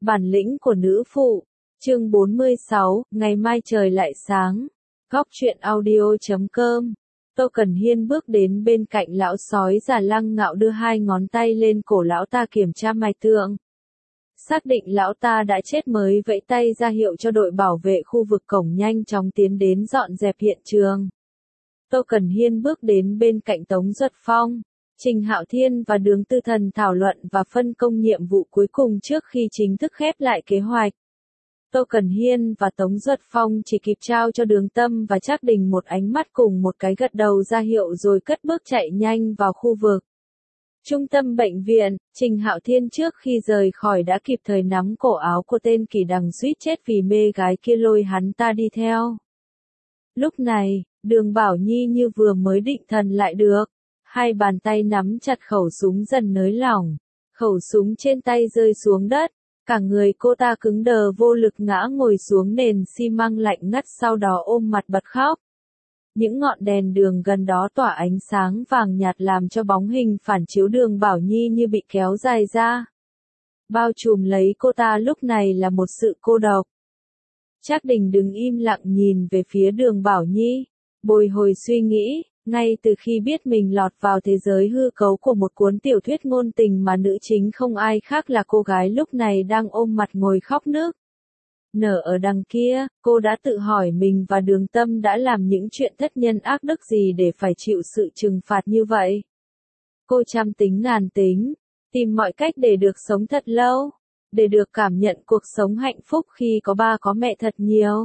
Bản lĩnh của nữ phụ. Chương 46, ngày mai trời lại sáng. Góc truyện audio.com. Tô Cần Hiên bước đến bên cạnh lão sói già Lăng Ngạo, đưa hai ngón tay lên cổ lão ta kiểm tra mạch tượng. Xác định lão ta đã chết mới vẫy tay ra hiệu cho đội bảo vệ khu vực cổng nhanh chóng tiến đến dọn dẹp hiện trường. Tô Cần Hiên bước đến bên cạnh Tống Duật Phong, Trình Hạo Thiên và Đường Tư Thần thảo luận và phân công nhiệm vụ cuối cùng trước khi chính thức khép lại kế hoạch. Tô Cần Hiên và Tống Duật Phong chỉ kịp trao cho Đường Tâm và Trác Đình một ánh mắt cùng một cái gật đầu ra hiệu rồi cất bước chạy nhanh vào khu vực trung tâm bệnh viện. Trình Hạo Thiên trước khi rời khỏi đã kịp thời nắm cổ áo của tên Kỳ Đằng suýt chết vì mê gái kia, lôi hắn ta đi theo. Lúc này, Đường Bảo Nhi như vừa mới định thần lại được, hai bàn tay nắm chặt khẩu súng dần nới lỏng, khẩu súng trên tay rơi xuống đất, cả người cô ta cứng đờ vô lực ngã ngồi xuống nền xi măng lạnh ngắt, sau đó ôm mặt bật khóc. Những ngọn đèn đường gần đó tỏa ánh sáng vàng nhạt làm cho bóng hình phản chiếu Đường Bảo Nhi như bị kéo dài ra. Bao trùm lấy cô ta lúc này là một sự cô độc. Trác Đình đứng im lặng nhìn về phía Đường Bảo Nhi, bồi hồi suy nghĩ, ngay từ khi biết mình lọt vào thế giới hư cấu của một cuốn tiểu thuyết ngôn tình mà nữ chính không ai khác là cô gái lúc này đang ôm mặt ngồi khóc nức nở ở đằng kia, cô đã tự hỏi mình và Đường Tâm đã làm những chuyện thất nhân ác đức gì để phải chịu sự trừng phạt như vậy. Cô trăm tính ngàn tính, tìm mọi cách để được sống thật lâu, để được cảm nhận cuộc sống hạnh phúc khi có ba có mẹ thật nhiều.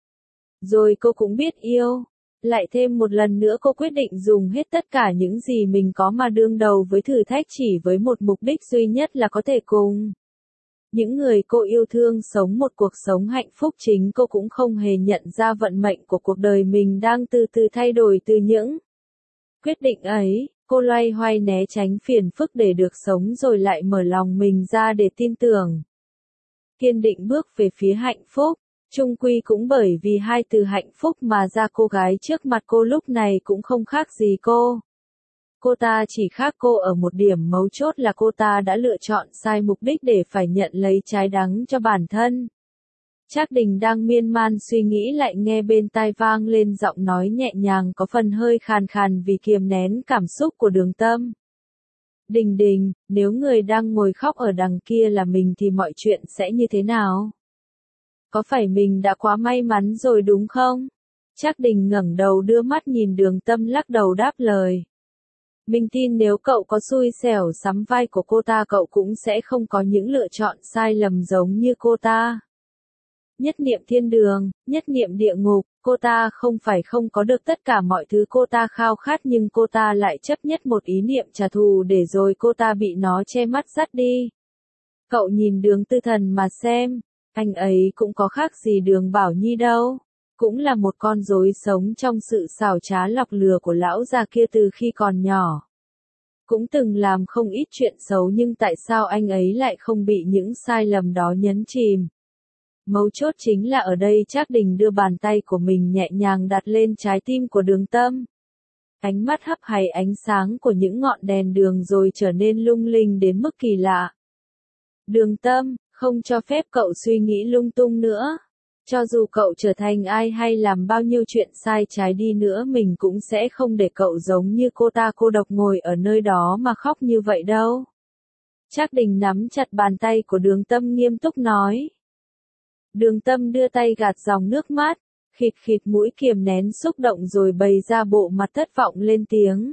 Rồi cô cũng biết yêu. Lại thêm một lần nữa cô quyết định dùng hết tất cả những gì mình có mà đương đầu với thử thách, chỉ với một mục đích duy nhất là có thể cùng những người cô yêu thương sống một cuộc sống hạnh phúc. Chính cô cũng không hề nhận ra vận mệnh của cuộc đời mình đang từ từ thay đổi từ những quyết định ấy. Cô loay hoay né tránh phiền phức để được sống, rồi lại mở lòng mình ra để tin tưởng, kiên định bước về phía hạnh phúc. Chung quy cũng bởi vì hai từ hạnh phúc mà ra cô gái trước mặt cô lúc này cũng không khác gì cô. Cô ta chỉ khác cô ở một điểm mấu chốt là cô ta đã lựa chọn sai mục đích để phải nhận lấy trái đắng cho bản thân. Trác Đình đang miên man suy nghĩ lại nghe bên tai vang lên giọng nói nhẹ nhàng có phần hơi khàn khàn vì kiềm nén cảm xúc của Đường Tâm. Đình Đình, nếu người đang ngồi khóc ở đằng kia là mình thì mọi chuyện sẽ như thế nào? Có phải mình đã quá may mắn rồi đúng không? Trác Đình ngẩng đầu đưa mắt nhìn Đường Tâm, lắc đầu đáp lời. Mình tin nếu cậu có xui xẻo sắm vai của cô ta, cậu cũng sẽ không có những lựa chọn sai lầm giống như cô ta. Nhất niệm thiên đường, nhất niệm địa ngục, cô ta không phải không có được tất cả mọi thứ cô ta khao khát, nhưng cô ta lại chấp nhất một ý niệm trả thù để rồi cô ta bị nó che mắt dắt đi. Cậu nhìn Đường Tư Thần mà xem. Anh ấy cũng có khác gì Đường Bảo Nhi đâu. Cũng là một con rối sống trong sự xảo trá lọc lừa của lão già kia từ khi còn nhỏ. Cũng từng làm không ít chuyện xấu, nhưng tại sao anh ấy lại không bị những sai lầm đó nhấn chìm? Mấu chốt chính là ở đây. Trác Đình đưa bàn tay của mình nhẹ nhàng đặt lên trái tim của Đường Tâm. Ánh mắt hấp hay ánh sáng của những ngọn đèn đường rồi trở nên lung linh đến mức kỳ lạ. Đường Tâm, không cho phép cậu suy nghĩ lung tung nữa. Cho dù cậu trở thành ai hay làm bao nhiêu chuyện sai trái đi nữa, mình cũng sẽ không để cậu giống như cô ta cô độc ngồi ở nơi đó mà khóc như vậy đâu. Trác Đình nắm chặt bàn tay của Đường Tâm nghiêm túc nói. Đường Tâm đưa tay gạt dòng nước mắt, khịt khịt mũi kiềm nén xúc động rồi bày ra bộ mặt thất vọng lên tiếng.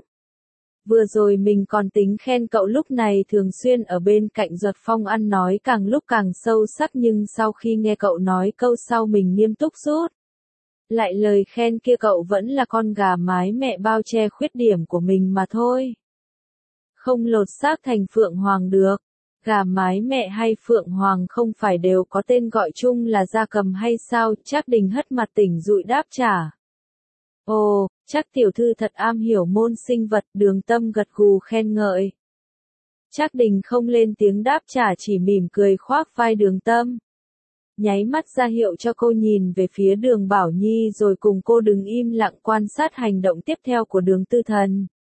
Vừa rồi mình còn tính khen cậu lúc này thường xuyên ở bên cạnh Duật Phong, ăn nói càng lúc càng sâu sắc, nhưng sau khi nghe cậu nói câu sau mình nghiêm túc rút lại lời khen kia, cậu vẫn là con gà mái mẹ bao che khuyết điểm của mình mà thôi. Không lột xác thành phượng hoàng được. Gà mái mẹ hay phượng hoàng không phải đều có tên gọi chung là gia cầm hay sao? Trác Đình hất mặt tỉnh dụi đáp trả. Ồ, chắc tiểu thư thật am hiểu môn sinh vật. Đường Tâm gật gù khen ngợi. Trác Đình không lên tiếng đáp trả, chỉ mỉm cười khoác vai Đường Tâm, nháy mắt ra hiệu cho cô nhìn về phía Đường Bảo Nhi rồi cùng cô đứng im lặng quan sát hành động tiếp theo của Đường Tư Thần.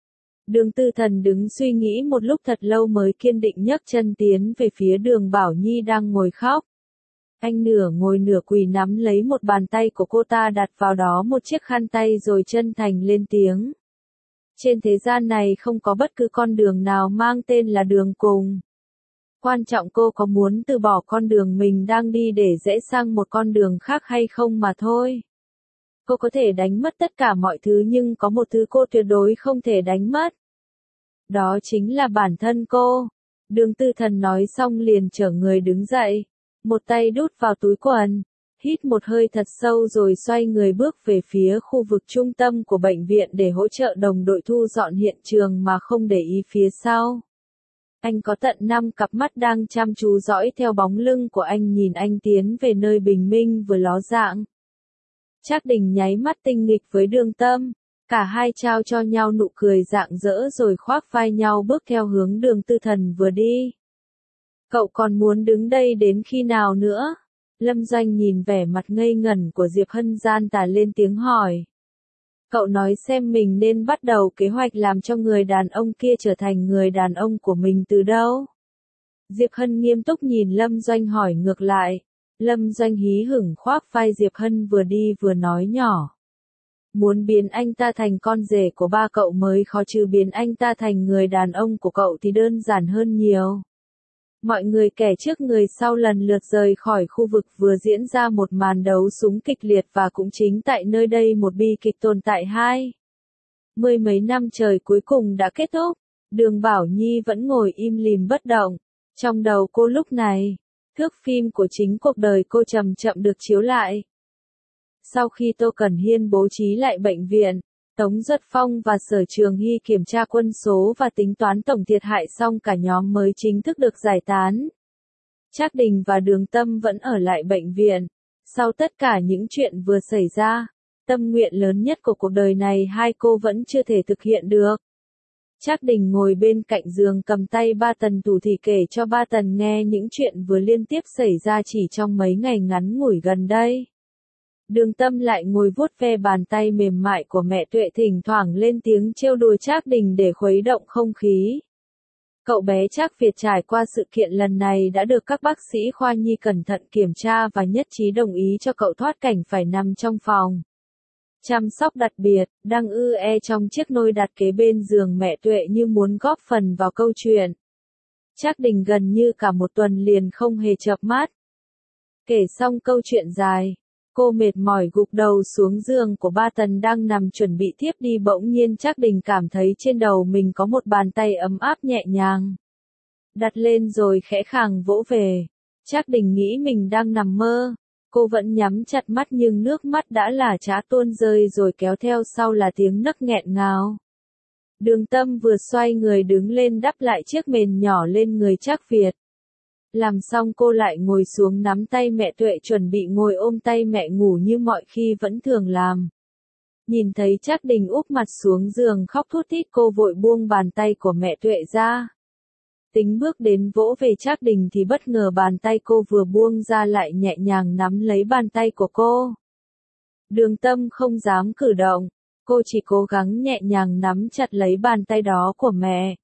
Đường Tư Thần đứng suy nghĩ một lúc thật lâu mới kiên định nhấc chân tiến về phía Đường Bảo Nhi đang ngồi khóc. Anh nửa ngồi nửa quỳ nắm lấy một bàn tay của cô ta đặt vào đó một chiếc khăn tay rồi chân thành lên tiếng. Trên thế gian này không có bất cứ con đường nào mang tên là đường cùng. Quan trọng cô có muốn từ bỏ con đường mình đang đi để rẽ sang một con đường khác hay không mà thôi. Cô có thể đánh mất tất cả mọi thứ nhưng có một thứ cô tuyệt đối không thể đánh mất. Đó chính là bản thân cô. Đường Tư Thần nói xong liền trở người đứng dậy. Một tay đút vào túi quần. Hít một hơi thật sâu rồi xoay người bước về phía khu vực trung tâm của bệnh viện để hỗ trợ đồng đội thu dọn hiện trường mà không để ý phía sau. Anh có tận 5 cặp mắt đang chăm chú dõi theo bóng lưng của anh nhìn anh tiến về nơi bình minh vừa ló dạng. Trác Đình nháy mắt tinh nghịch với Đường Tâm, cả hai trao cho nhau nụ cười rạng rỡ rồi khoác vai nhau bước theo hướng Đường Tư Thần vừa đi. Cậu còn muốn đứng đây đến khi nào nữa? Lâm Doanh nhìn vẻ mặt ngây ngẩn của Diệp Hân gian tà lên tiếng hỏi. Cậu nói xem mình nên bắt đầu kế hoạch làm cho người đàn ông kia trở thành người đàn ông của mình từ đâu? Diệp Hân nghiêm túc nhìn Lâm Doanh hỏi ngược lại. Lâm Doanh hí hửng khoác vai Diệp Hân vừa đi vừa nói nhỏ. Muốn biến anh ta thành con rể của ba cậu mới khó chứ biến anh ta thành người đàn ông của cậu thì đơn giản hơn nhiều. Mọi người kẻ trước người sau lần lượt rời khỏi khu vực vừa diễn ra một màn đấu súng kịch liệt và cũng chính tại nơi đây một bi kịch tồn tại 20 mấy năm trời cuối cùng đã kết thúc. Đường Bảo Nhi vẫn ngồi im lìm bất động. Trong đầu cô lúc này, thước phim của chính cuộc đời cô chậm chậm được chiếu lại. Sau khi Tô Cẩn Hiên bố trí lại bệnh viện, Tống Duật Phong và Sở Trường Hy kiểm tra quân số và tính toán tổng thiệt hại xong cả nhóm mới chính thức được giải tán. Trác Đình và Đường Tâm vẫn ở lại bệnh viện. Sau tất cả những chuyện vừa xảy ra, tâm nguyện lớn nhất của cuộc đời này hai cô vẫn chưa thể thực hiện được. Trác Đình ngồi bên cạnh giường cầm tay Ba Tần thủ thỉ kể cho Ba Tần nghe những chuyện vừa liên tiếp xảy ra chỉ trong mấy ngày ngắn ngủi gần đây. Đường Tâm lại ngồi vuốt ve bàn tay mềm mại của mẹ Tuệ thỉnh thoảng lên tiếng trêu đùa Trác Đình để khuấy động không khí. Cậu bé Trác Việt trải qua sự kiện lần này đã được các bác sĩ khoa nhi cẩn thận kiểm tra và nhất trí đồng ý cho cậu thoát cảnh phải nằm trong phòng chăm sóc đặc biệt, đang trong chiếc nôi đặt kế bên giường mẹ Tuệ như muốn góp phần vào câu chuyện. Trác Đình gần như cả một tuần liền không hề chợp mắt. Kể xong câu chuyện dài, cô mệt mỏi gục đầu xuống giường của Ba Tần đang nằm chuẩn bị thiếp đi bỗng nhiên Trác Đình cảm thấy trên đầu mình có một bàn tay ấm áp nhẹ nhàng đặt lên rồi khẽ khàng vỗ về. Trác Đình nghĩ mình đang nằm mơ. Cô vẫn nhắm chặt mắt nhưng nước mắt đã lả chả tuôn rơi rồi kéo theo sau là tiếng nấc nghẹn ngào. Đường Tâm vừa xoay người đứng lên đắp lại chiếc mền nhỏ lên người Trác Việt. Làm xong cô lại ngồi xuống nắm tay mẹ Tuệ chuẩn bị ngồi ôm tay mẹ ngủ như mọi khi vẫn thường làm. Nhìn thấy Trác Đình úp mặt xuống giường khóc thút thít cô vội buông bàn tay của mẹ Tuệ ra. Tính bước đến vỗ về Trác Đình thì bất ngờ bàn tay cô vừa buông ra lại nhẹ nhàng nắm lấy bàn tay của cô. Đường Tâm không dám cử động, cô chỉ cố gắng nhẹ nhàng nắm chặt lấy bàn tay đó của mẹ.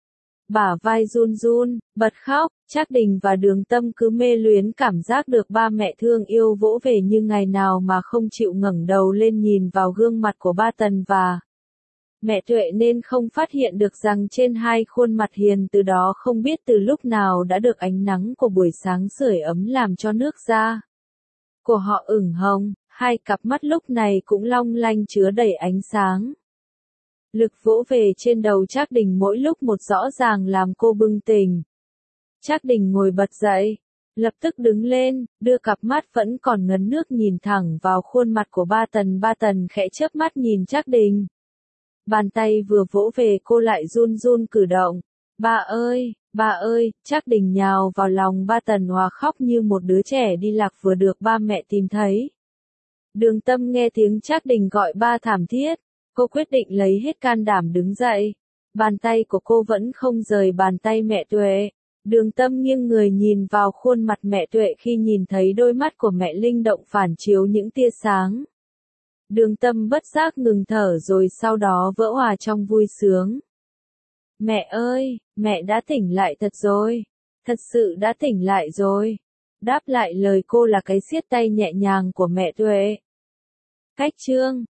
Bả vai run run, bật khóc, Trác Đình và Đường Tâm cứ mê luyến cảm giác được ba mẹ thương yêu vỗ về như ngày nào mà không chịu ngẩng đầu lên nhìn vào gương mặt của Ba Tần và mẹ Tuệ nên không phát hiện được rằng trên hai khuôn mặt hiền từ đó không biết từ lúc nào đã được ánh nắng của buổi sáng sưởi ấm làm cho nước da của họ ửng hồng, hai cặp mắt lúc này cũng long lanh chứa đầy ánh sáng. Lực vỗ về trên đầu Trác Đình mỗi lúc một rõ ràng làm cô bừng tỉnh. Trác Đình ngồi bật dậy, lập tức đứng lên, đưa cặp mắt vẫn còn ngấn nước nhìn thẳng vào khuôn mặt của Ba Tần. Ba Tần khẽ chớp mắt nhìn Trác Đình. Bàn tay vừa vỗ về cô lại run run cử động. Ba ơi, Trác Đình nhào vào lòng Ba Tần hòa khóc như một đứa trẻ đi lạc vừa được ba mẹ tìm thấy. Đường Tâm nghe tiếng Trác Đình gọi ba thảm thiết, cô quyết định lấy hết can đảm đứng dậy. Bàn tay của cô vẫn không rời bàn tay mẹ Tuệ. Đường Tâm nghiêng người nhìn vào khuôn mặt mẹ Tuệ khi nhìn thấy đôi mắt của mẹ linh động phản chiếu những tia sáng. Đường Tâm bất giác ngừng thở rồi sau đó vỡ hòa trong vui sướng. Mẹ ơi, mẹ đã tỉnh lại thật rồi. Thật sự đã tỉnh lại rồi. Đáp lại lời cô là cái siết tay nhẹ nhàng của mẹ Tuệ. Cách chương